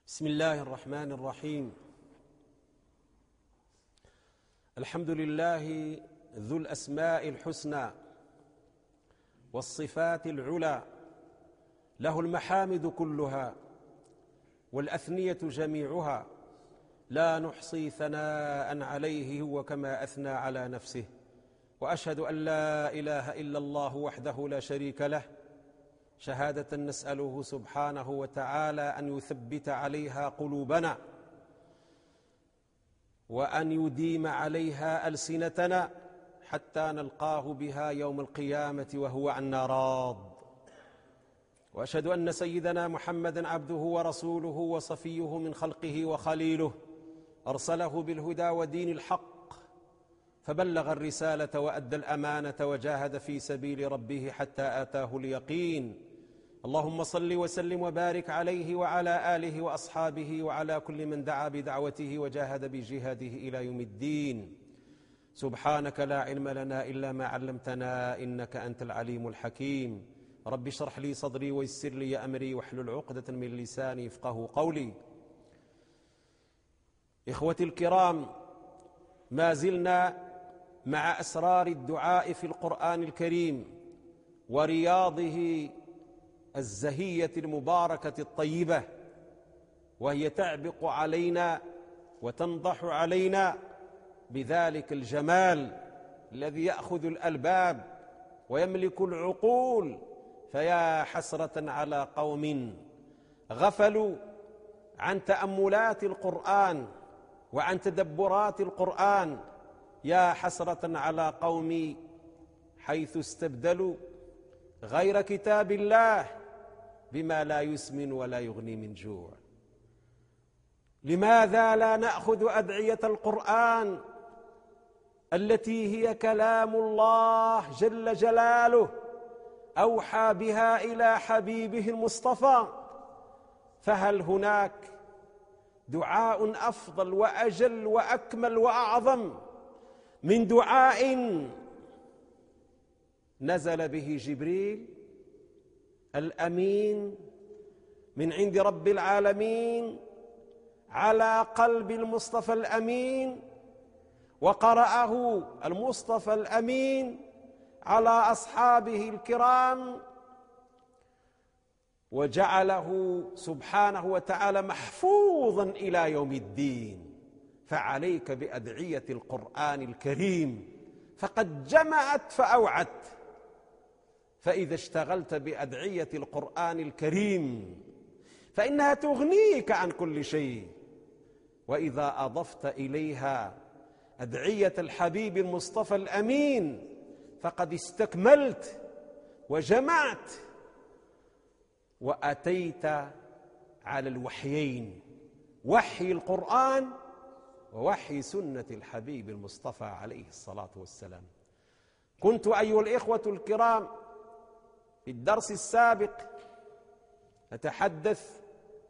بسم الله الرحمن الرحيم. الحمد لله ذو الأسماء الحسنى والصفات العلى، له المحامد كلها والأثنية جميعها، لا نحصي ثناء عليه هو كما أثنى على نفسه. وأشهد أن لا إله إلا الله وحده لا شريك له، شهادة نسأله سبحانه وتعالى أن يثبت عليها قلوبنا وأن يديم عليها ألسنتنا حتى نلقاه بها يوم القيامة وهو عنا راض. وأشهد أن سيدنا محمدًا عبده ورسوله وصفيه من خلقه وخليله، أرسله بالهدى ودين الحق فبلغ الرسالة وأدى الأمانة وجاهد في سبيل ربه حتى آتاه اليقين. اللهم صل وسلم وبارك عليه وعلى آله وأصحابه وعلى كل من دعا بدعوته وجاهد بجهاده إلى يوم الدين. سبحانك لا علم لنا إلا ما علمتنا إنك أنت العليم الحكيم. رب اشرح لي صدري ويسر لي أمري واحلل عقدة من لساني يفقهوا قولي. إخوتي الكرام، ما زلنا مع أسرار الدعاء في القرآن الكريم ورياضه الزهية المباركة الطيبة، وهي تعبق علينا وتنضح علينا بذلك الجمال الذي يأخذ الألباب ويملك العقول. فيا حسرة على قوم غفلوا عن تأملات القرآن وعن تدبرات القرآن، يا حسرة على قوم حيث استبدلوا غير كتاب الله بما لا يسمن ولا يغني من جوع. لماذا لا نأخذ أدعية القرآن التي هي كلام الله جل جلاله أوحى بها إلى حبيبه المصطفى؟ فهل هناك دعاء أفضل وأجل وأكمل وأعظم من دعاء نزل به جبريل الأمين من عند رب العالمين على قلب المصطفى الأمين، وقرأه المصطفى الأمين على أصحابه الكرام، وجعله سبحانه وتعالى محفوظا إلى يوم الدين؟ فعليك بأدعية القرآن الكريم، فقد جمعت فأوعت. فإذا اشتغلت بأدعية القرآن الكريم فإنها تغنيك عن كل شيء، وإذا أضفت إليها أدعية الحبيب المصطفى الأمين فقد استكملت وجمعت وأتيت على الوحيين، وحي القرآن ووحي سنة الحبيب المصطفى عليه الصلاة والسلام. كنت أيها الإخوة الكرام في الدرس السابق أتحدث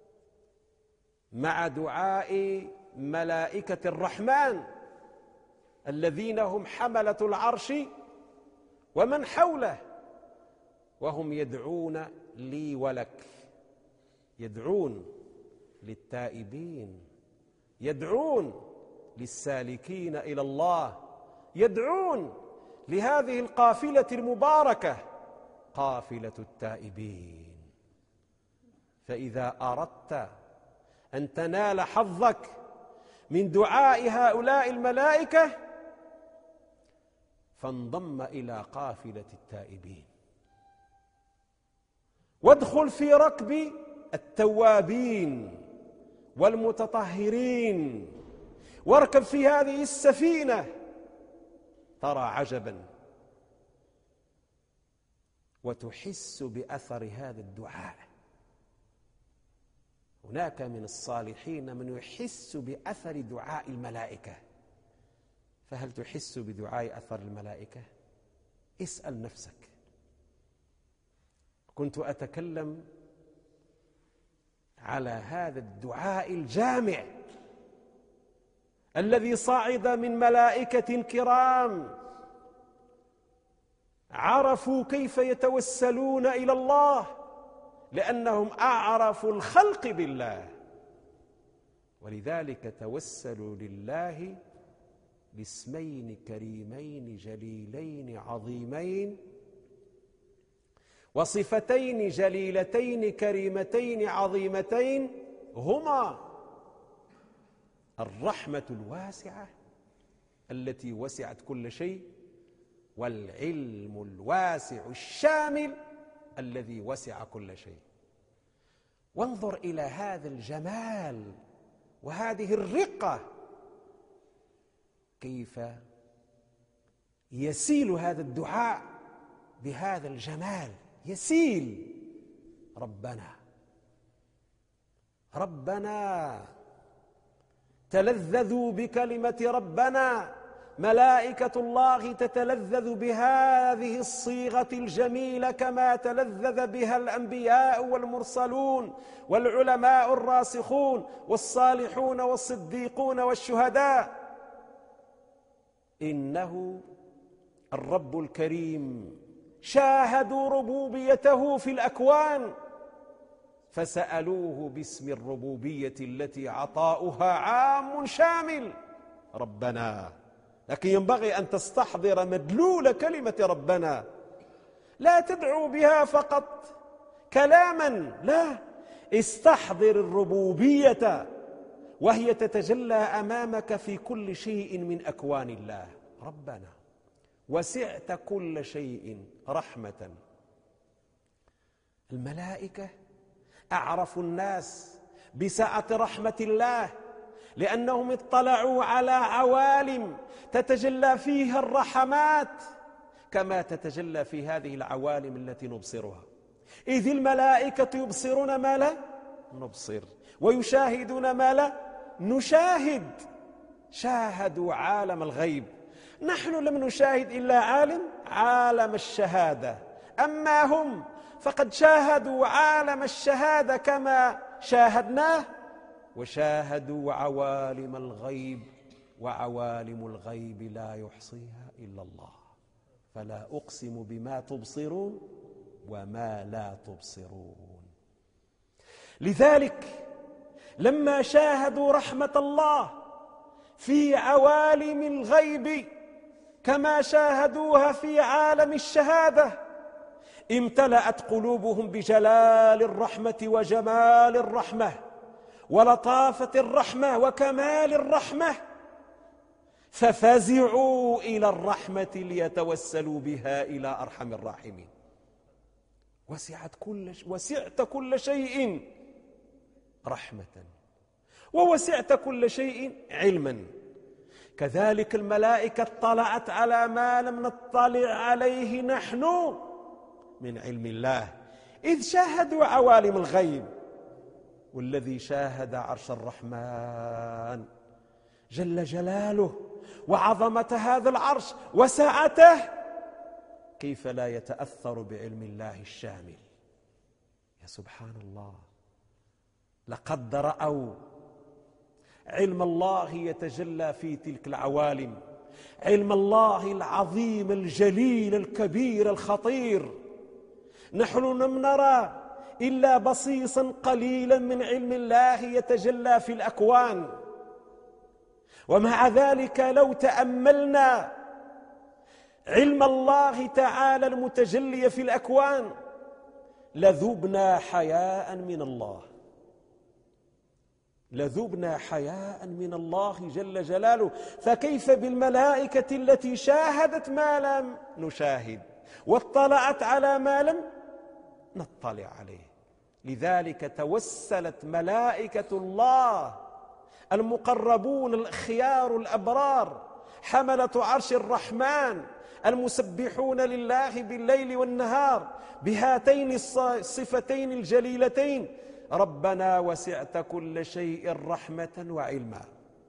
مع دعاء ملائكة الرحمن الذين هم حملة العرش ومن حوله، وهم يدعون لي ولك، يدعون للتائبين، يدعون للسالكين إلى الله، يدعون لهذه القافلة المباركة، قافلة التائبين. فإذا أردت أن تنال حظك من دعاء هؤلاء الملائكة فانضم إلى قافلة التائبين، وادخل في ركب التوابين والمتطهرين، واركب في هذه السفينة. ترى عجبا وتحس بأثر هذا الدعاء. هناك من الصالحين من يحس بأثر دعاء الملائكة، فهل تحس بدعاء أثر الملائكة؟ اسأل نفسك. كنت أتكلم على هذا الدعاء الجامع الذي صعد من ملائكة كرام عرفوا كيف يتوسلون إلى الله لأنهم أعرفوا الخلق بالله، ولذلك توسلوا لله باسمين كريمين جليلين عظيمين وصفتين جليلتين كريمتين عظيمتين، هما الرحمة الواسعة التي وسعت كل شيء، والعلم الواسع الشامل الذي وسع كل شيء. وانظر إلى هذا الجمال وهذه الرقة، كيف يسيل هذا الدعاء بهذا الجمال، يسيل: ربنا ربنا. تلذذوا بكلمة ربنا، ملائكة الله تتلذذ بهذه الصيغة الجميلة كما تلذذ بها الأنبياء والمرسلون والعلماء الراسخون والصالحون والصديقون والشهداء. إنه الرب الكريم شاهدوا ربوبيته في الأكوان فسألوه باسم الربوبية التي عطاؤها عام شامل: ربنا. لكن ينبغي أن تستحضر مدلول كلمة ربنا، لا تدعو بها فقط كلاما، لا، استحضر الربوبية وهي تتجلى أمامك في كل شيء من أكوان الله. ربنا وسعت كل شيء رحمة. الملائكة أعرف الناس بسعة رحمة الله، لأنهم اطلعوا على عوالم تتجلى فيها الرحمات كما تتجلى في هذه العوالم التي نبصرها. إذ الملائكة يبصرون ما لا نبصر ويشاهدون ما لا نشاهد. شاهدوا عالم الغيب، نحن لم نشاهد إلا عالم الشهادة، أما هم فقد شاهدوا عالم الشهادة كما شاهدناه، وشاهدوا عوالم الغيب، وعوالم الغيب لا يحصيها إلا الله. فلا أقسم بما تبصرون وما لا تبصرون. لذلك لما شاهدوا رحمة الله في عوالم الغيب كما شاهدوها في عالم الشهادة، امتلأت قلوبهم بجلال الرحمة وجمال الرحمة ولطافة الرحمة وكمال الرحمة، ففزعوا إلى الرحمة ليتوسلوا بها إلى أرحم الراحمين. وسعت كل شيء رحمة، ووسعت كل شيء علما. كذلك الملائكة اطلعت على ما لم نطلع عليه نحن من علم الله، إذ شاهدوا عوالم الغيب. والذي شاهد عرش الرحمن جل جلاله وعظمة هذا العرش وسعته، كيف لا يتأثر بعلم الله الشامل؟ يا سبحان الله، لقد رأوا علم الله يتجلى في تلك العوالم، علم الله العظيم الجليل الكبير الخطير. نحن لم نرى إلا بصيصا قليلا من علم الله يتجلى في الأكوان، ومع ذلك لو تأملنا علم الله تعالى المتجلي في الأكوان لذبنا حياء من الله، لذبنا حياء من الله جل جلاله. فكيف بالملائكة التي شاهدت ما لم نشاهد واطلعت على ما لم نطلع عليه؟ لذلك توسلت ملائكة الله المقربون الأخيار الأبرار حملة عرش الرحمن المسبحون لله بالليل والنهار بهاتين الصفتين الجليلتين: ربنا وسعت كل شيء رحمة وعلما.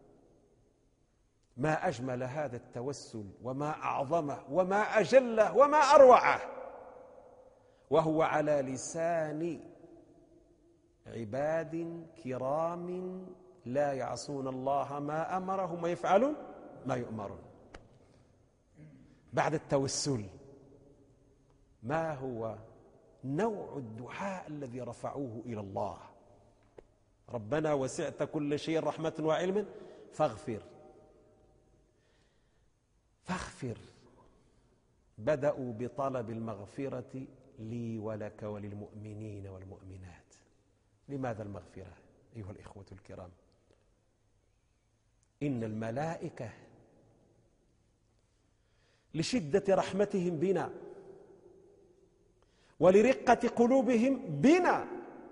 ما أجمل هذا التوسل، وما أعظمه، وما أجله، وما أروعه، وهو على لسان عباد كرام لا يعصون الله ما أمرهم ويفعلون ما يؤمرون. بعد التوسل ما هو نوع الدعاء الذي رفعوه إلى الله؟ ربنا وسعت كل شيء رحمة وعلم فاغفر. بدأوا بطلب المغفرة لي ولك وللمؤمنين والمؤمنات. لماذا المغفرة أيها الإخوة الكرام؟ إن الملائكة لشدة رحمتهم بنا ولرقة قلوبهم بنا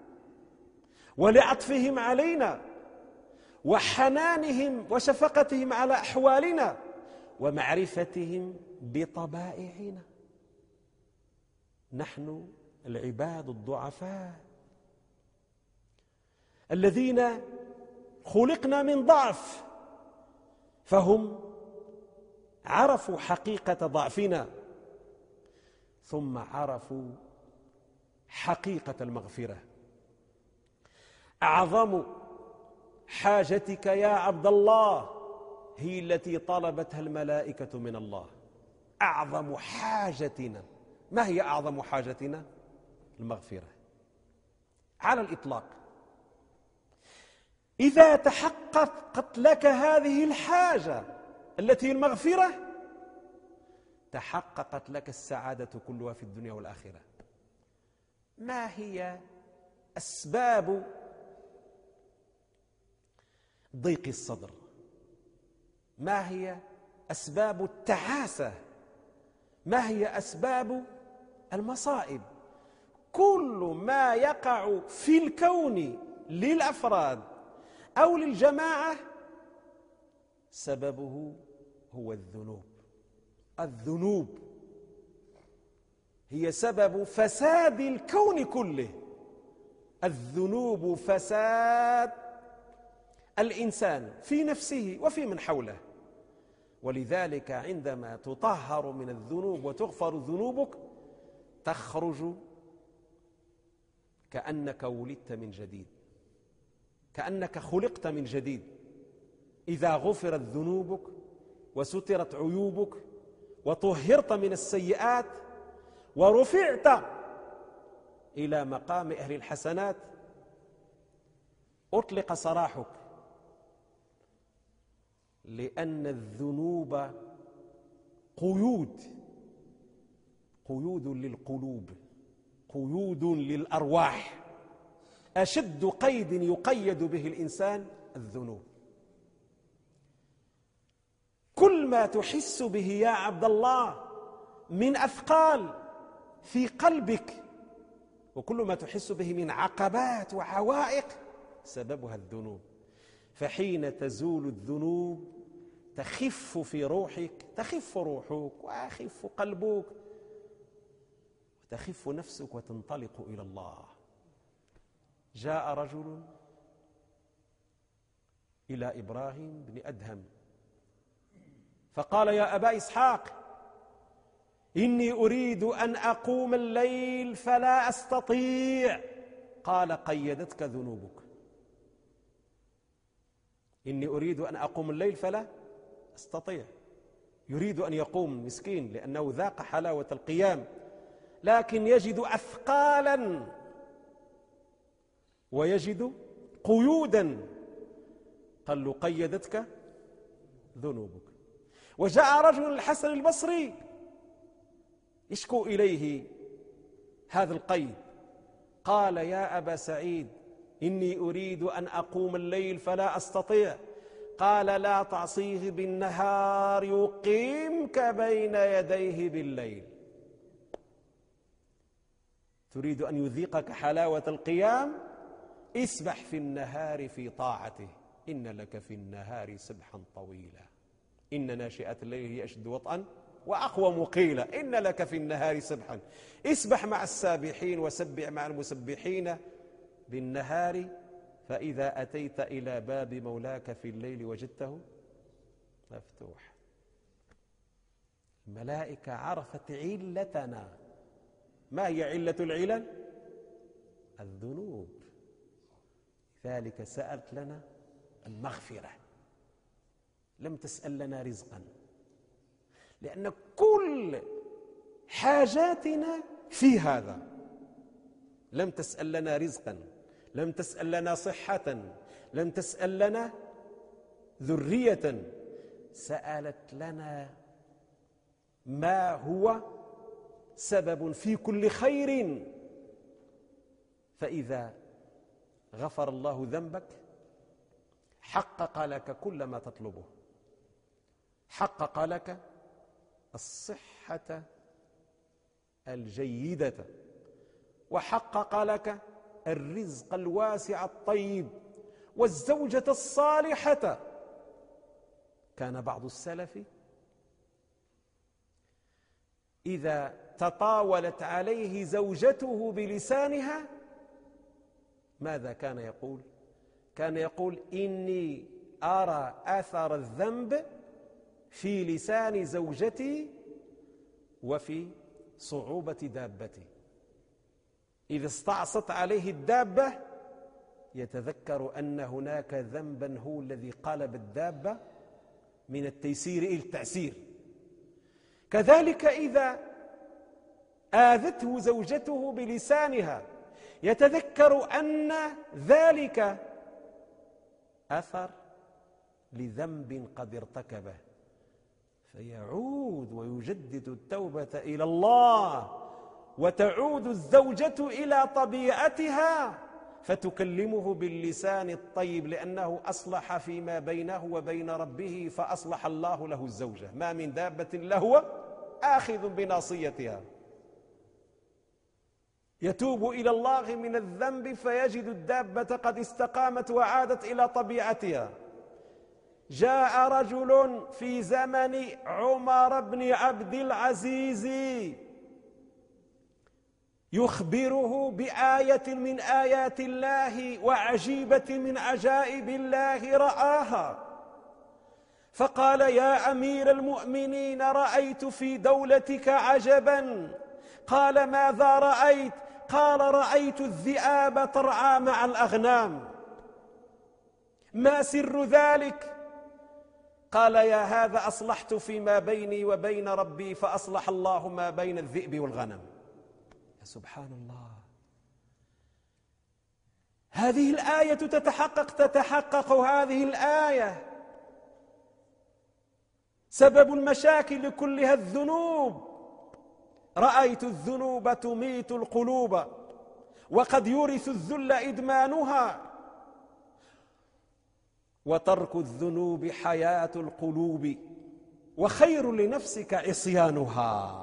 ولعطفهم علينا وحنانهم وشفقتهم على أحوالنا ومعرفتهم بطبائعنا، نحن العباد الضعفاء الذين خلقنا من ضعف، فهم عرفوا حقيقة ضعفنا ثم عرفوا حقيقة المغفرة. أعظم حاجتك يا عبد الله هي التي طلبتها الملائكة من الله. أعظم حاجتنا، ما هي أعظم حاجتنا؟ المغفرة على الإطلاق. إذا تحققت لك هذه الحاجة التي هي المغفرة تحققت لك السعادة كلها في الدنيا والآخرة. ما هي أسباب ضيق الصدر؟ ما هي أسباب التعاسة؟ ما هي أسباب المصائب؟ كل ما يقع في الكون للأفراد أو للجماعة سببه هو الذنوب. الذنوب هي سبب فساد الكون كله. الذنوب فساد الإنسان في نفسه وفي من حوله، ولذلك عندما تطهر من الذنوب وتغفر ذنوبك تخرج كأنك ولدت من جديد، كأنك خلقت من جديد. إذا غفرت ذنوبك وسترت عيوبك وطهرت من السيئات ورفعت إلى مقام أهل الحسنات أطلق سراحك، لأن الذنوب قيود للقلوب، قيود للأرواح. أشد قيد يقيد به الإنسان الذنوب. كل ما تحس به يا عبد الله من أثقال في قلبك وكل ما تحس به من عقبات وعوائق سببها الذنوب. فحين تزول الذنوب تخف في روحك، تخف روحك ويخف قلبك وتخف نفسك وتنطلق إلى الله. جاء رجل إلى إبراهيم بن أدهم فقال: يا أبا إسحاق، إني أريد أن أقوم الليل فلا أستطيع. قال: قيدتك ذنوبك. إني أريد أن أقوم الليل فلا أستطيع. يريد أن يقوم مسكين لأنه ذاق حلاوة القيام، لكن يجد أثقالا ويجد قيودا. قال له: قيدتك ذنوبك. وجاء رجل الحسن البصري يشكو إليه هذا القيد، قال: يا أبا سعيد، إني أريد أن أقوم الليل فلا أستطيع. قال: لا تعصيه بالنهار يقيمك بين يديه بالليل. تريد أن يذيقك حلاوة القيام؟ اسبح في النهار في طاعته، إن لك في النهار سبحا طويلا، إن ناشئة الليل هي أشد وطئا وأقوم قيلا، إن لك في النهار سبحا. اسبح مع السابحين وسبح مع المسبحين بالنهار، فإذا أتيت إلى باب مولاك في الليل وجدته مفتوح. الملائكة عرفت علتنا. ما هي علة العلل؟ الذنوب. ذلك سألت لنا المغفرة، لم تسأل لنا رزقا، لأن كل حاجاتنا في هذا. لم تسأل لنا رزقا لم تسأل لنا صحة، لم تسأل لنا ذرية، سألت لنا ما هو سبب في كل خير. فإذا غفر الله ذنبك حقق لك كل ما تطلبه، حقق لك الصحة الجيدة، وحقق لك الرزق الواسع الطيب والزوجة الصالحة. كان بعض السلف إذا تطاولت عليه زوجته بلسانها ماذا كان يقول؟ كان يقول: إني أرى أثر الذنب في لسان زوجتي وفي صعوبة دابتي. إذا استعصت عليه الدابة يتذكر أن هناك ذنبا هو الذي قلب الدابة من التيسير إلى التعسير. كذلك إذا آذته زوجته بلسانها يتذكر أن ذلك أثر لذنب قد ارتكبه، فيعود ويجدد التوبة إلى الله، وتعود الزوجة إلى طبيعتها فتكلمه باللسان الطيب، لأنه أصلح فيما بينه وبين ربه فأصلح الله له الزوجة. ما من دابة لهو آخذ بناصيتها. يتوب إلى الله من الذنب فيجد الدابة قد استقامت وعادت إلى طبيعتها. جاء رجل في زمن عمر بن عبد العزيز يخبره بآية من آيات الله وعجيبة من عجائب الله رآها، فقال: يا أمير المؤمنين، رأيت في دولتك عجبا. قال: ماذا رأيت؟ قال: رأيت الذئاب ترعى مع الأغنام. ما سر ذلك؟ قال: يا هذا أصلحت فيما بيني وبين ربي فأصلح الله ما بين الذئب والغنم. يا سبحان الله، هذه الآية تتحقق هذه الآية. سبب المشاكل كلها الذنوب. رأيت الذنوب تميت القلوب وقد يورث الذل إدمانها، وترك الذنوب حياة القلوب وخير لنفسك عصيانها.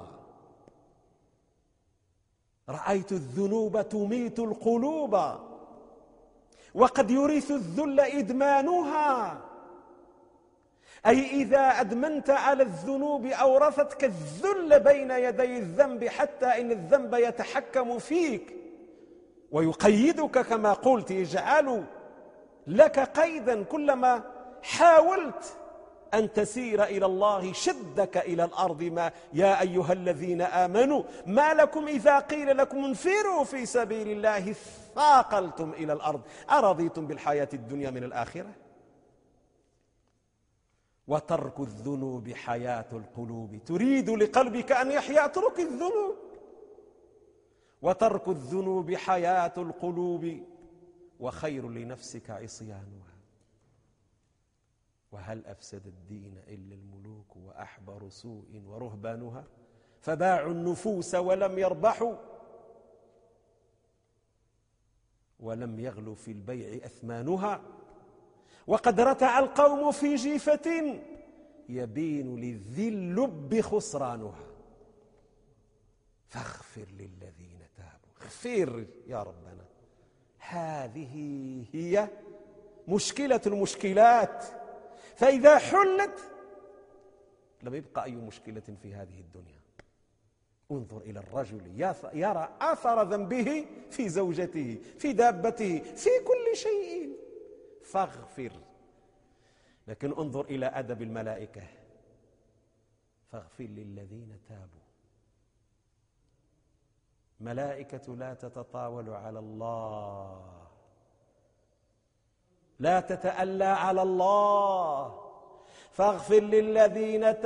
رأيت الذنوب تميت القلوب وقد يورث الذل إدمانها، أي إذا أدمنت على الذنوب أورثتك الذل بين يدي الذنب، حتى إن الذنب يتحكم فيك ويقيدك كما قلت، يجعل لك قيدا. كلما حاولت أن تسير إلى الله شدك إلى الأرض. ما يا أيها الذين آمنوا ما لكم إذا قيل لكم انفروا في سبيل الله ثاقلتم إلى الأرض أرضيتم بالحياة الدنيا من الآخرة. وترك الذنوب حياة القلوب. تريد لقلبك أن يحيا، اترك الذنوب. وترك الذنوب حياة القلوب وخير لنفسك عصيانها. وهل أفسد الدين إلا الملوك وأحبر سوء ورهبانها، فباعوا النفوس ولم يربحوا، ولم يغلو في البيع أثمانها. وقد رتع القوم في جيفة يبين لذي اللب خسرانها. فاغفر للذين تابوا. اغفر يا ربنا. هذه هي مشكلة المشكلات، فإذا حلت لم يبقى أي مشكلة في هذه الدنيا. انظر إلى الرجل يرى أثر ذنبه في زوجته، في دابته، في كل شيء. فاغفر. لكن انظر إلى أدب الملائكة: فاغفر للذين تابوا. ملائكة لا تتطاول على الله، لا تتألى على الله. فاغفر للذين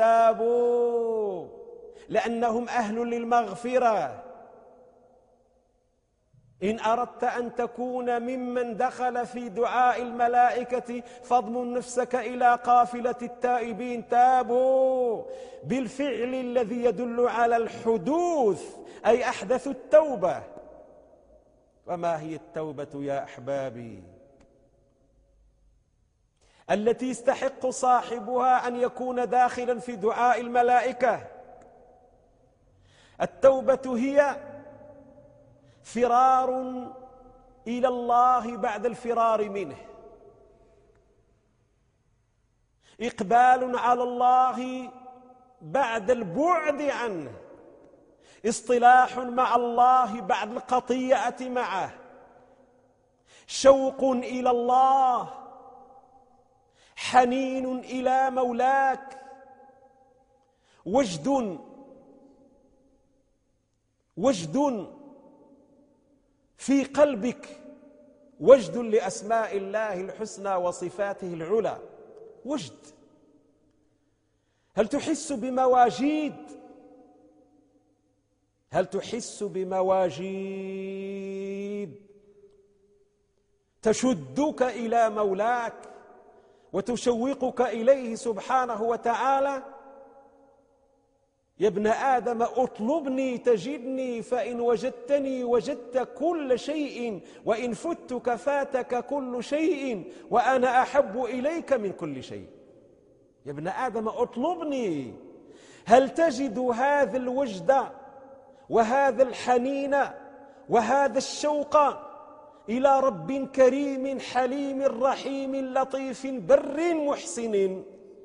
تابوا لأنهم أهل للمغفرة. إن أردت أن تكون ممن دخل في دعاء الملائكة فاضمن نفسك إلى قافلة التائبين تابوا بالفعل الذي يدل على الحدوث، أي أحدثوا التوبة. وما هي التوبة يا أحبابي التي يستحق صاحبها أن يكون داخلا في دعاء الملائكة؟ التوبة هي فرار إلى الله بعد الفرار منه، إقبال على الله بعد البعد عنه، اصطلاح مع الله بعد القطيعة معه، شوق إلى الله، حنين إلى مولاك، وجد في قلبك، وجد لأسماء الله الحسنى وصفاته العلى، وجد. هل تحس بمواجيد؟ هل تحس بمواجيد تشدك إلى مولاك وتشوقك إليه سبحانه وتعالى؟ يا ابن آدم اطلبني تجدني، فإن وجدتني وجدت كل شيء، وإن فتك فاتك كل شيء، وأنا أحب إليك من كل شيء. يا ابن آدم اطلبني. هل تجد هذا الوجد وهذا الحنين وهذا الشوق إلى رب كريم حليم رحيم لطيف بر محسن؟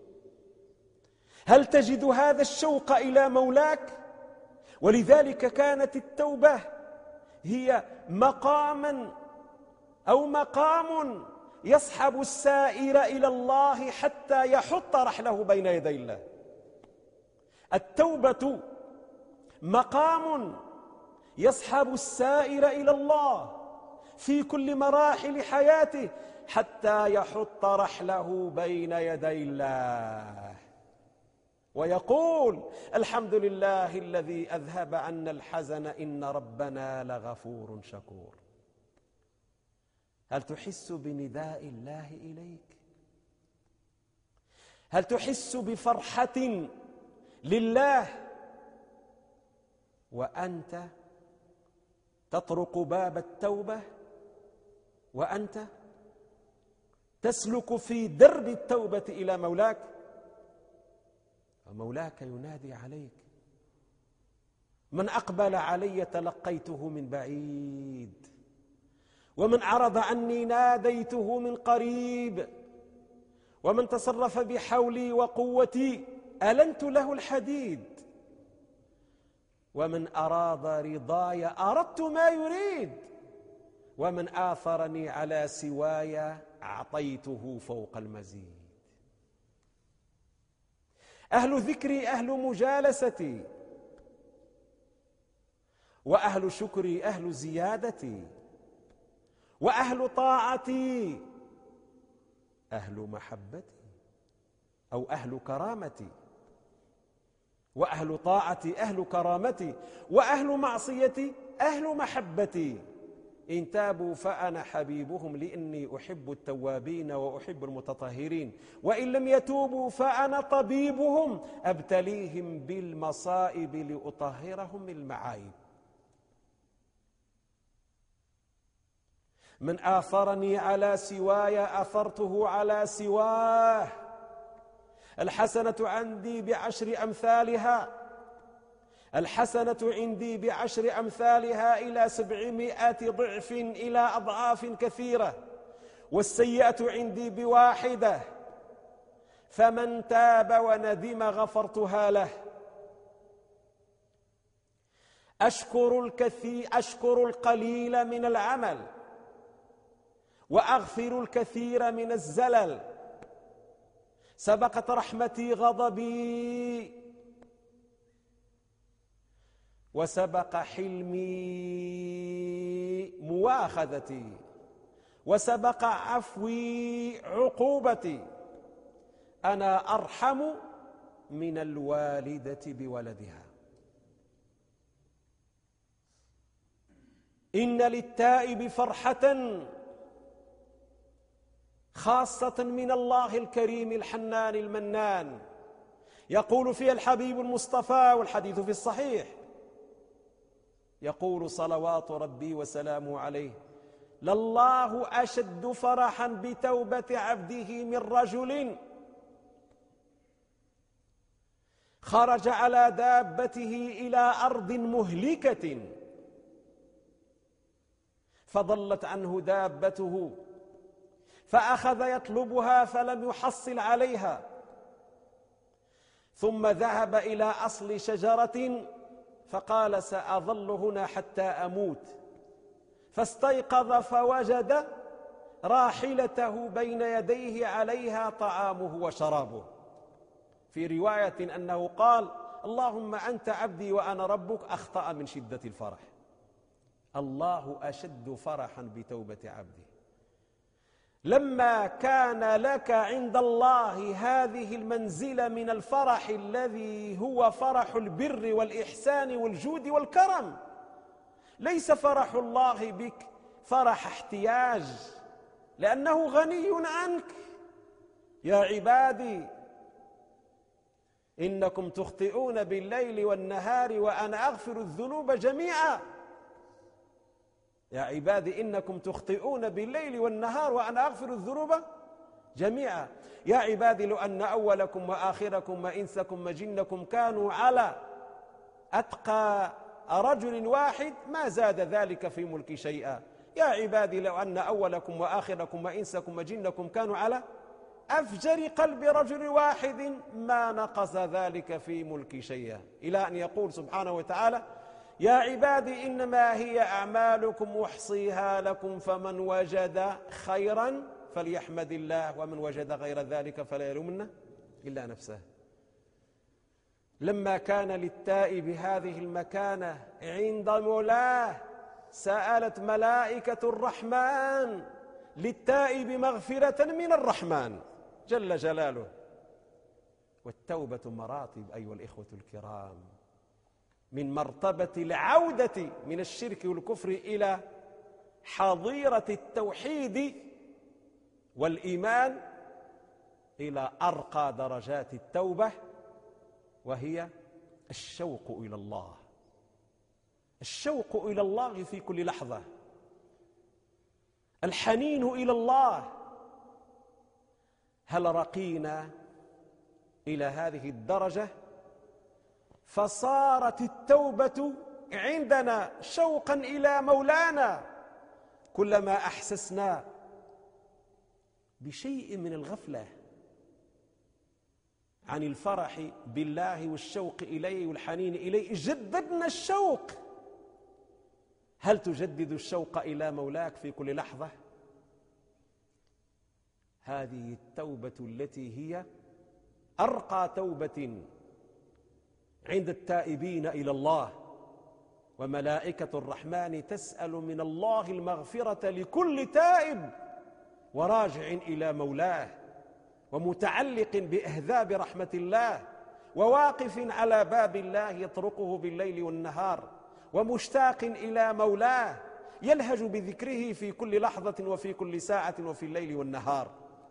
هل تجد هذا الشوق إلى مولاك؟ ولذلك كانت التوبة هي مقام يصحب السائر إلى الله حتى يحط رحله بين يدي الله. التوبة مقام يصحب السائر إلى الله في كل مراحل حياته حتى يحط رحله بين يدي الله ويقول: الحمد لله الذي أذهب عنا الحزن إن ربنا لغفور شكور. هل تحس بنداء الله إليك؟ هل تحس بفرحة لله وأنت تطرق باب التوبة، وأنت تسلك في درب التوبة إلى مولاك؟ ومولاك ينادي عليك: من أقبل علي تلقيته من بعيد، ومن أعرض عني ناديته من قريب، ومن تصرف بحولي وقوتي ألنت له الحديد، ومن أراد رضاي أردت ما يريد، ومن آثرني على سواي أعطيته فوق المزيد. أهل ذكري أهل مجالستي، وأهل شكري أهل زيادتي، وأهل طاعتي أهل محبتي أو أهل كرامتي، وأهل طاعتي أهل كرامتي، وأهل معصيتي أهل محبتي. إن تابوا فأنا حبيبهم لإني أحب التوابين وأحب المتطهرين، وإن لم يتوبوا فأنا طبيبهم أبتليهم بالمصائب لأطهرهم من المعايب. من آثرني على سواي أثرته على سواه. الحسنة عندي بعشر أمثالها، الحسنة عندي بعشر أمثالها إلى 700 ضعف إلى أضعاف كثيرة، والسيئة عندي بواحدة، فمن تاب وندم غفرتها له. أشكر القليل من العمل وأغفر الكثير من الزلل. سبقت رحمتي غضبي، وسبق حلمي مواخذتي، وسبق عفوي عقوبتي. أنا أرحم من الوالدة بولدها. إن للتائب فرحة خاصة من الله الكريم الحنان المنان. يقول فيها الحبيب المصطفى والحديث في الصحيح، يقول صلوات ربي وسلامه عليه: لله أشد فرحا بتوبة عبده من رجل خرج على دابته إلى أرض مهلكة فضلت عنه دابته فأخذ يطلبها فلم يحصل عليها، ثم ذهب إلى أصل شجرة فقال: سأظل هنا حتى أموت. فاستيقظ فوجد راحلته بين يديه عليها طعامه وشرابه. في رواية أنه قال: اللهم أنت عبدي وأنا ربك. أخطأ من شدة الفرح. الله أشد فرحا بتوبة عبده. لما كان لك عند الله هذه المنزلة من الفرح الذي هو فرح البر والإحسان والجود والكرم، ليس فرح الله بك فرح احتياج، لأنه غني عنك. يا عبادي إنكم تخطئون بالليل والنهار وأنا أغفر الذنوب جميعا. يا عبادي إنكم تخطئون بالليل والنهار وأنا أغفر الذنوب جميعا. يا عبادي لو أن أولكم وآخركم وإنسكم وجنكم كانوا على أتقى رجل واحد ما زاد ذلك في ملكي شيئا. يا عبادي لو أن أولكم وآخركم وإنسكم وجنكم كانوا على أفجر قلب رجل واحد ما نقص ذلك في ملكي شيئا، إلى أن يقول سبحانه وتعالى: يا عبادي إنما هي أعمالكم أحصيها لكم فمن وجد خيرا فليحمد الله ومن وجد غير ذلك فلا يلومن إلا نفسه. لما كان للتائب هذه المكانة عند مولاه سألت ملائكة الرحمن للتائب مغفرة من الرحمن جل جلاله. والتوبة مراتب أيها الإخوة الكرام، من مرتبة العودة من الشرك والكفر إلى حظيرة التوحيد والإيمان إلى أرقى درجات التوبة، وهي الشوق إلى الله. الشوق إلى الله في كل لحظة، الحنين إلى الله. هل رقينا إلى هذه الدرجة فصارت التوبة عندنا شوقا إلى مولانا؟ كلما أحسسنا بشيء من الغفلة عن الفرح بالله والشوق إليه والحنين إليه جددنا الشوق. هل تجدد الشوق إلى مولاك في كل لحظة؟ هذه التوبة التي هي أرقى توبة عند التائبين إلى الله. وملائكة الرحمن تسأل من الله المغفرة لكل تائب وراجع إلى مولاه ومتعلق بأهذاب رحمة الله وواقف على باب الله يطرقه بالليل والنهار ومشتاق إلى مولاه يلهج بذكره في كل لحظة وفي كل ساعة وفي الليل والنهار.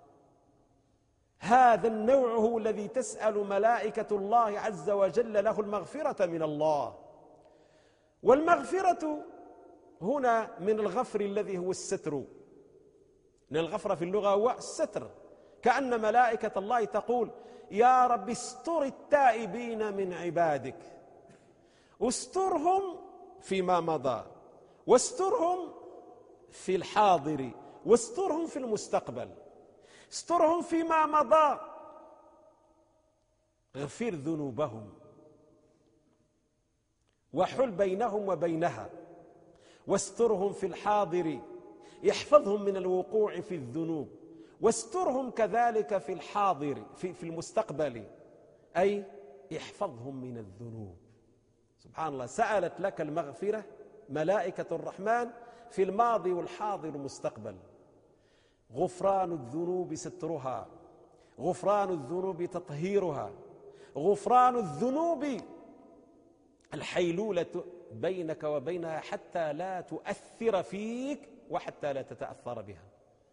هذا النوع هو الذي تسأل ملائكة الله عز وجل له المغفرة من الله. والمغفرة هنا من الغفر الذي هو الستر، من الغفر في اللغة هو الستر، كأن ملائكة الله تقول: يا رب استر التائبين من عبادك، استرهم فيما مضى، واسترهم في الحاضر، واسترهم في المستقبل. استرهم فيما مضى، اغفر ذنوبهم وحل بينهم وبينها. واسترهم في الحاضر، يحفظهم من الوقوع في الذنوب. واسترهم كذلك في الحاضر في المستقبل، أي احفظهم من الذنوب. سبحان الله، سألت لك المغفرة ملائكة الرحمن في الماضي والحاضر والمستقبل. غفران الذنوب سترها، غفران الذنوب تطهيرها، غفران الذنوب الحيلولة بينك وبينها حتى لا تؤثر فيك وحتى لا تتأثر بها.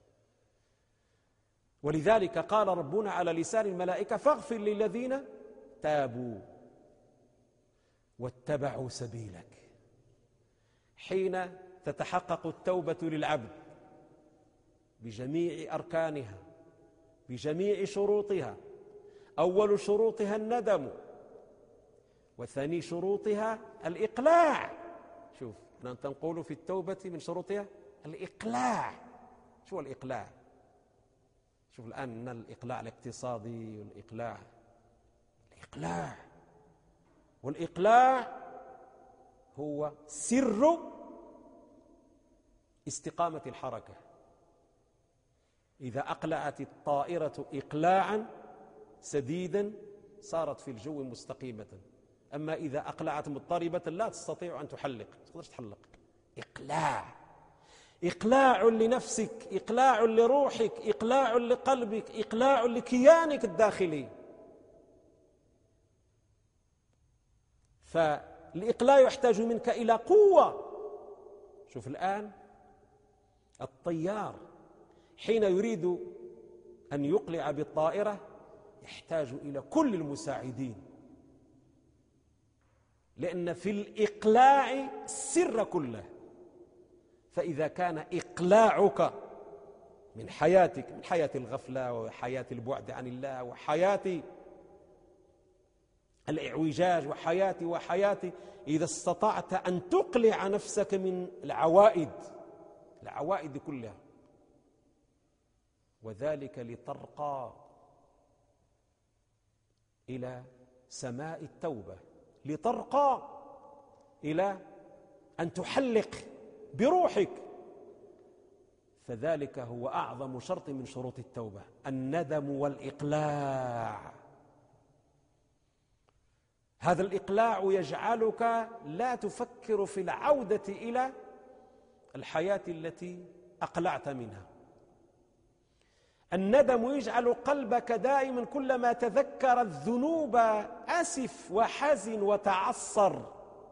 ولذلك قال ربنا على لسان الملائكة: فاغفر للذين تابوا واتبعوا سبيلك. حين تتحقق التوبة للعبد بجميع أركانها بجميع شروطها، أول شروطها الندم، وثاني شروطها الإقلاع. شوف، نقول في التوبة من شروطها الإقلاع. شو الإقلاع؟ شوف الآن الإقلاع الاقتصادي والإقلاع هو سر استقامة الحركة. إذا أقلعت الطائرة إقلاعا سديدا صارت في الجو مستقيمة، أما إذا أقلعت مضطربة لا تستطيع أن تحلق، ما تقدرش تحلق. إقلاع لنفسك، إقلاع لروحك، إقلاع لقلبك، إقلاع لكيانك الداخلي. فالإقلاع يحتاج منك إلى قوة. شوف الآن الطيار حين يريد أن يقلع بالطائرة يحتاج إلى كل المساعدين، لأن في الإقلاع السر كله. فإذا كان إقلاعك من حياتك، من حياة الغفلة وحياة البعد عن الله وحياة الإعوجاج وحياة إذا استطعت أن تقلع نفسك من العوائد كلها، وذلك لترقى إلى سماء التوبة، لترقى إلى أن تحلق بروحك. فذلك هو أعظم شرط من شروط التوبة، الندم والإقلاع. هذا الإقلاع يجعلك لا تفكر في العودة إلى الحياة التي أقلعت منها. الندم يجعل قلبك دائما كلما تذكر الذنوب أسف وحزن وتعصر،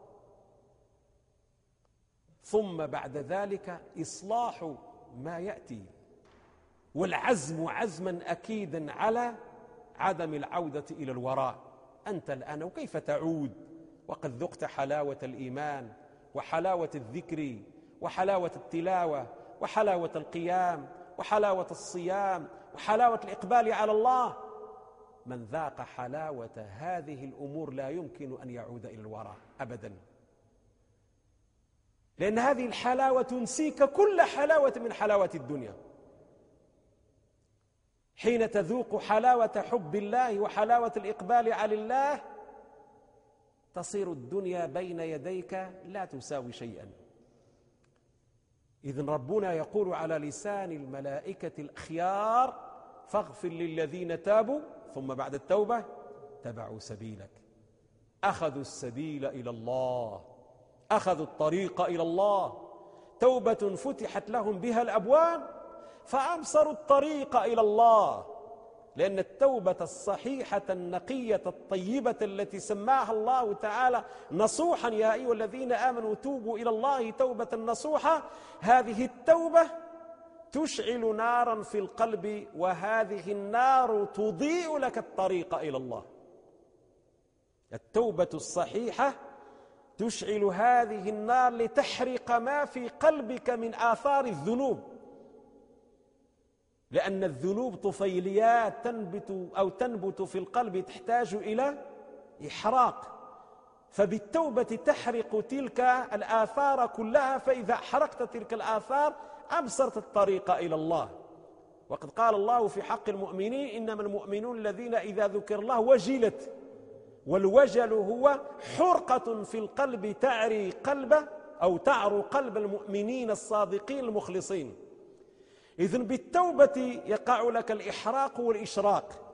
ثم بعد ذلك إصلاح ما يأتي، والعزم عزما أكيدا على عدم العودة إلى الوراء. أنت الآن وكيف تعود وقد ذقت حلاوة الإيمان وحلاوة الذكر وحلاوة التلاوة وحلاوة القيام وحلاوة الصيام وحلاوة الإقبال على الله؟ من ذاق حلاوة هذه الأمور لا يمكن أن يعود إلى الوراء أبدا، لأن هذه الحلاوة تنسيك كل حلاوة من حلاوة الدنيا. حين تذوق حلاوة حب الله وحلاوة الإقبال على الله تصير الدنيا بين يديك لا تساوي شيئا. إذن ربنا يقول على لسان الملائكة الأخيار: فاغفر للذين تابوا ثم بعد التوبة تبعوا سبيلك. أخذوا السبيل إلى الله، أخذوا الطريق إلى الله، توبة فتحت لهم بها الأبواب فأبصروا الطريق إلى الله. لأن التوبة الصحيحة النقية الطيبة التي سماها الله تعالى نصوحا: يا أيها الذين آمنوا توبوا إلى الله توبة نصوحا، هذه التوبة تشعل نارا في القلب، وهذه النار تضيء لك الطريق إلى الله. التوبة الصحيحة تشعل هذه النار لتحرق ما في قلبك من آثار الذنوب، لأن الذنوب طفيليات تنبت في القلب تحتاج إلى إحراق، فبالتوبة تحرق تلك الآثار كلها، فإذا حرقت تلك الآثار أبصرت الطريق إلى الله. وقد قال الله في حق المؤمنين: إنما المؤمنون الذين إذا ذكر الله وجلت. والوجل هو حرقة في القلب تعري قلب أو تعرو قلب المؤمنين الصادقين المخلصين. إذن بالتوبة يقع لك الإحراق والإشراق.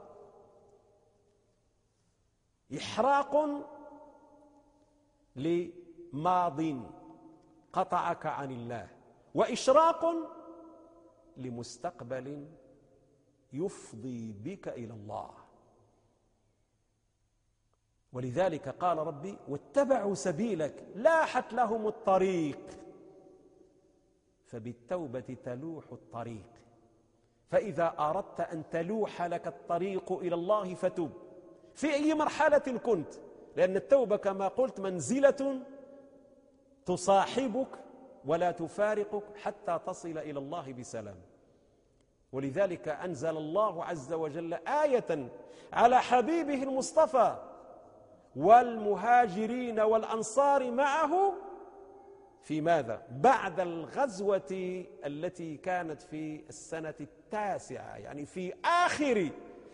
إحراق لماض قطعك عن الله، وإشراق لمستقبل يفضي بك إلى الله. ولذلك قال ربي واتبعوا سبيلك لاحت لهم الطريق، فبالتوبة تلوح الطريق. فإذا أردت أن تلوح لك الطريق إلى الله فتوب في أي مرحلة كنت، لأن التوبة كما قلت منزلة تصاحبك ولا تفارقك حتى تصل إلى الله بسلام. ولذلك أنزل الله عز وجل آية على حبيبه المصطفى والمهاجرين والأنصار معه في ماذا؟ بعد الغزوة التي كانت في السنة 9، يعني في آخر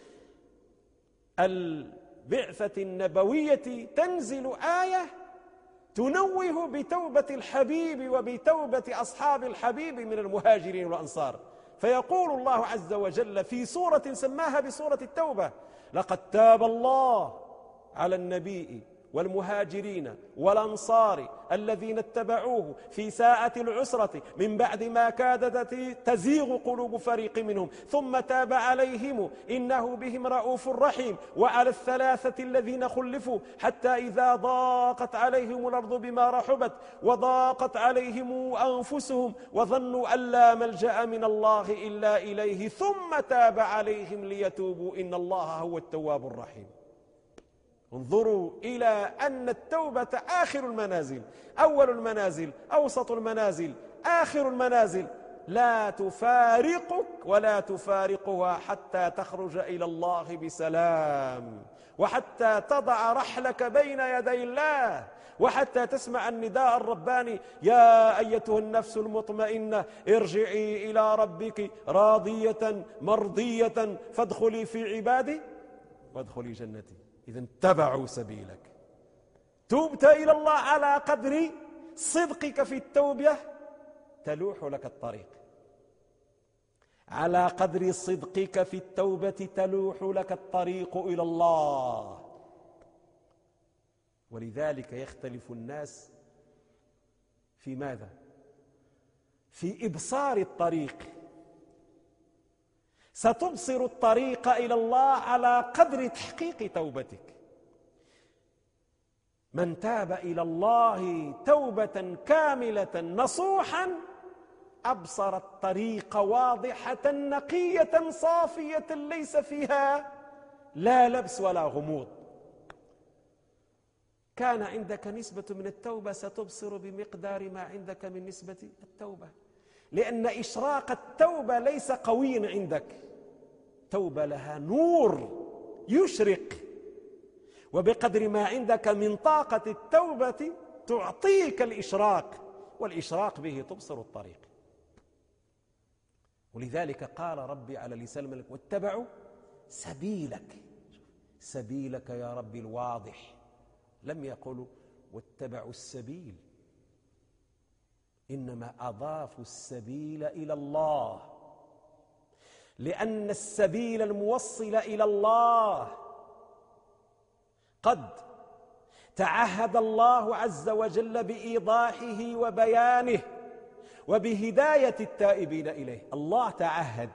البعثة النبوية تنزل آية تنوه بتوبة الحبيب وبتوبة أصحاب الحبيب من المهاجرين والأنصار. فيقول الله عز وجل في سورة سماها بسورة التوبة: لقد تاب الله على النبي والمهاجرين والأنصار الذين اتبعوه في ساعة العسرة من بعد ما كادت تزيغ قلوب فريق منهم ثم تاب عليهم إنه بهم رؤوف رحيم وعلى الثلاثة الذين خلفوا حتى إذا ضاقت عليهم الأرض بما رحبت وضاقت عليهم أنفسهم وظنوا أن لا ملجأ من الله إلا إليه ثم تاب عليهم ليتوبوا إن الله هو التواب الرحيم. انظروا إلى أن التوبة آخر المنازل، أول المنازل، أوسط المنازل، آخر المنازل، لا تفارقك ولا تفارقها حتى تخرج إلى الله بسلام، وحتى تضع رحلك بين يدي الله، وحتى تسمع النداء الرباني: يا أيتها النفس المطمئنة ارجعي إلى ربك راضية مرضية فادخلي في عبادي وادخلي جنتي. إذن اتبعوا سبيلك، توبت إلى الله على قدر صدقك في التوبة تلوح لك الطريق، على قدر صدقك في التوبة تلوح لك الطريق إلى الله. ولذلك يختلف الناس في ماذا؟ في إبصار الطريق. ستبصر الطريق إلى الله على قدر تحقيق توبتك. من تاب إلى الله توبة كاملة نصوحا أبصر الطريق واضحة نقية صافية ليس فيها لا لبس ولا غموض. كان عندك نسبة من التوبة ستبصر بمقدار ما عندك من نسبة التوبة، لأن إشراق التوبة ليس قويا عندك. توبة لها نور يشرق، وبقدر ما عندك من طاقة التوبة تعطيك الإشراق، والإشراق به تبصر الطريق. ولذلك قال ربي على لسان الملك: واتبعوا سبيلك. سبيلك يا ربي الواضح، لم يقولوا واتبعوا السبيل، إنما أضافوا السبيل إلى الله، لأن السبيل الموصل إلى الله قد تعهد الله عز وجل بإيضاحه وبيانه وبهداية التائبين إليه. الله تعهد،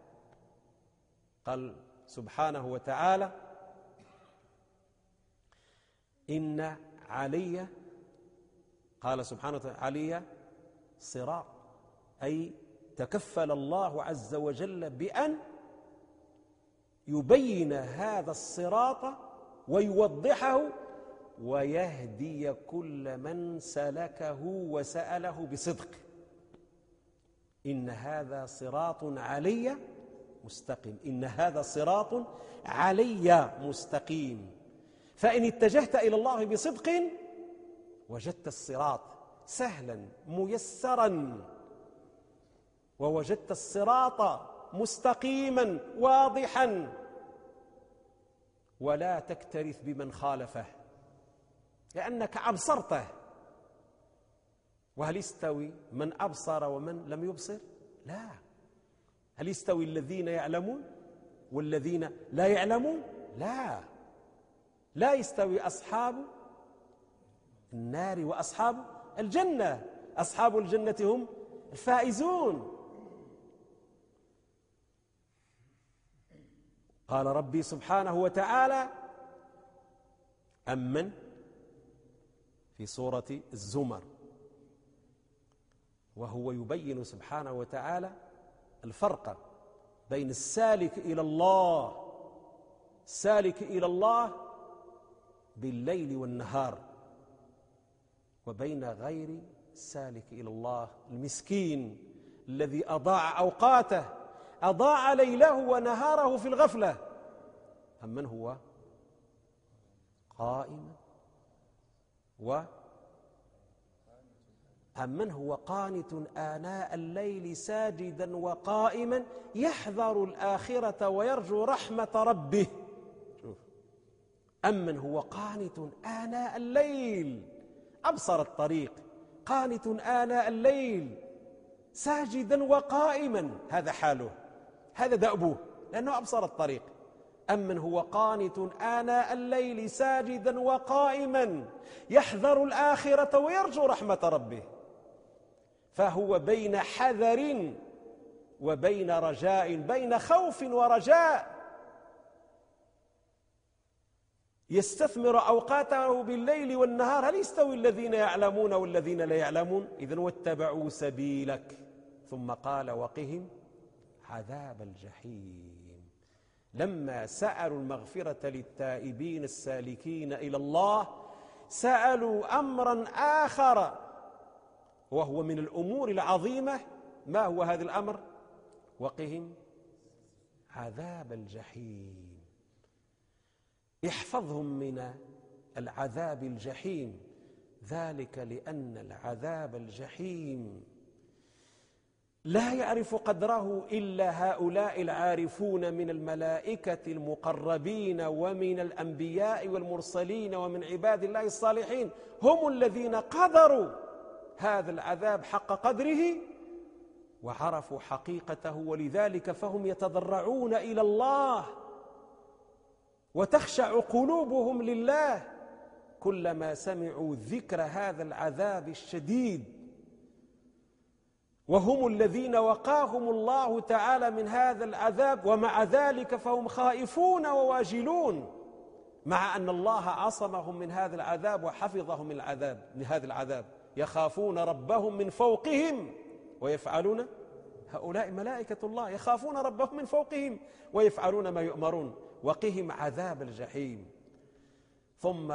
قال سبحانه وتعالى: إن علي، قال سبحانه وتعالى: علي صراط، أي تكفل الله عز وجل بأن يبين هذا الصراط ويوضحه ويهدي كل من سلكه وسأله بصدق. إن هذا صراط علي مستقيم، إن هذا صراط علي مستقيم. فإن اتجهت إلى الله بصدق وجدت الصراط سهلا ميسرا، ووجدت الصراط مستقيما واضحا، ولا تكترث بمن خالفه لأنك أبصرته. وهل يستوي من أبصر ومن لم يبصر؟ لا. هل يستوي الذين يعلمون والذين لا يعلمون؟ لا. لا يستوي أصحاب النار وأصحاب الجنة. أصحاب الجنة هم الفائزون. قال ربي سبحانه وتعالى: أمن في سورة الزمر، وهو يبين سبحانه وتعالى الفرق بين السالك إلى الله بالليل والنهار، وبين غير السالك إلى الله المسكين الذي أضاع أوقاته، أضاع ليله ونهاره في الغفلة. أمن هو قائم أمن هو قانت آناء الليل ساجدا وقائما يحذر الآخرة ويرجو رحمة ربه. شوف، أمن هو قانت آناء الليل، أبصر الطريق، قانت آناء الليل ساجدا وقائما، هذا حاله، هذا دأبه، لأنه أبصر الطريق. أمن هو قانت آناء الليل ساجدا وقائما يحذر الآخرة ويرجو رحمة ربه. فهو بين حذر وبين رجاء، بين خوف ورجاء، يستثمر أوقاته بالليل والنهار. هل يستوي الذين يعلمون والذين لا يعلمون؟ إذن واتبعوا سبيلك. ثم قال وقهم عذاب الجحيم. لما سألوا المغفرة للتائبين السالكين إلى الله، سألوا أمرا آخر، وهو من الأمور العظيمة. ما هو هذا الأمر؟ وقهم عذاب الجحيم. احفظهم من العذاب الجحيم، ذلك لأن العذاب الجحيم لا يعرف قدره إلا هؤلاء العارفون من الملائكة المقربين ومن الأنبياء والمرسلين ومن عباد الله الصالحين، هم الذين قدروا هذا العذاب حق قدره وعرفوا حقيقته. ولذلك فهم يتضرعون إلى الله وتخشع قلوبهم لله كلما سمعوا ذكر هذا العذاب الشديد. وهم الذين وقاهم الله تعالى من هذا العذاب، ومع ذلك فهم خائفون وواجلون، مع أن الله عصمهم من هذا العذاب وحفظهم من هذا العذاب. يخافون ربهم من فوقهم ويفعلون، هؤلاء ملائكة الله يخافون ربهم من فوقهم ويفعلون ما يؤمرون. وقهم عذاب الجحيم. ثم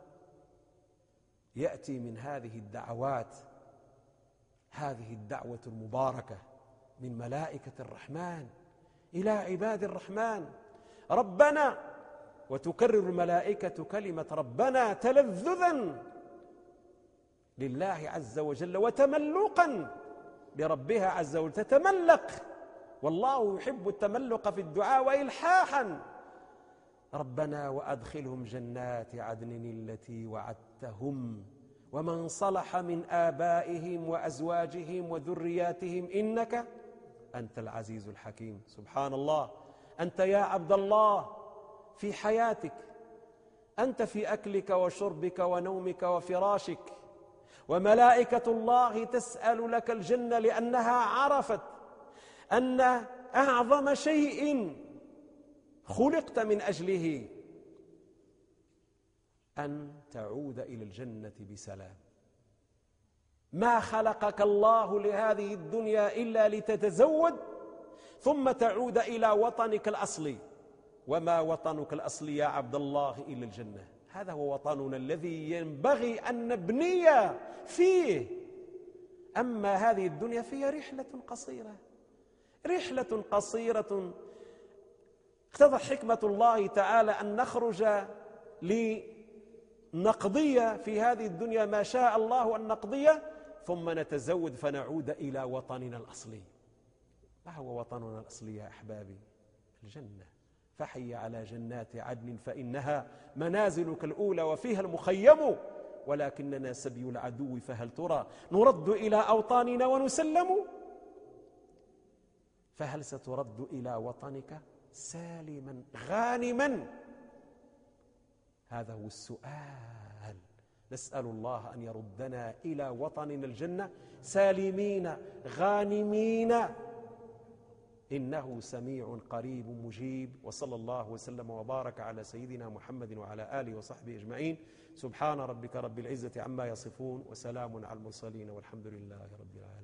يأتي من هذه الدعوات هذه الدعوة المباركة من ملائكة الرحمن إلى عباد الرحمن، ربنا، وتكرر الملائكة كلمة ربنا تلذذا لله عز وجل وتملقا لربها عز وجل، تتملق، والله يحب التملق في الدعاء وإلحاحا. ربنا وأدخلهم جنات عدن التي وعدتهم ومن صلح من آبائهم وأزواجهم وذرياتهم إنك أنت العزيز الحكيم. سبحان الله، أنت يا عبد الله في حياتك، أنت في أكلك وشربك ونومك وفراشك، وملائكة الله تسأل لك الجنة لأنها عرفت أن أعظم شيء خلقت من أجله أن تعود إلى الجنة بسلام. ما خلقك الله لهذه الدنيا إلا لتتزود ثم تعود إلى وطنك الأصلي. وما وطنك الأصلي يا عبد الله إلا الجنة. هذا هو وطننا الذي ينبغي أن نبني فيه. أما هذه الدنيا فهي رحلة قصيرة، رحلة قصيرة. اقتضت حكمة الله تعالى أن نخرج لنقضي في هذه الدنيا ما شاء الله أن نقضي، ثم نتزود فنعود إلى وطننا الأصلي. ما هو وطننا الأصلي يا أحبابي؟ الجنة. فحي على جنات عدن فإنها منازلك الأولى وفيها المخيم، ولكننا سبي العدو فهل ترى نرد إلى أوطاننا ونسلم؟ فهل سترد إلى وطنك سالما غانما؟ هذا هو السؤال. نسأل الله أن يردنا إلى وطننا الجنة سالمين غانمين. إنه سميع قريب مجيب. وصلى الله وسلم وبارك على سيدنا محمد وعلى آله وصحبه أجمعين. سبحان ربك رب العزة عما يصفون، وسلام على المرسلين، والحمد لله رب العالمين.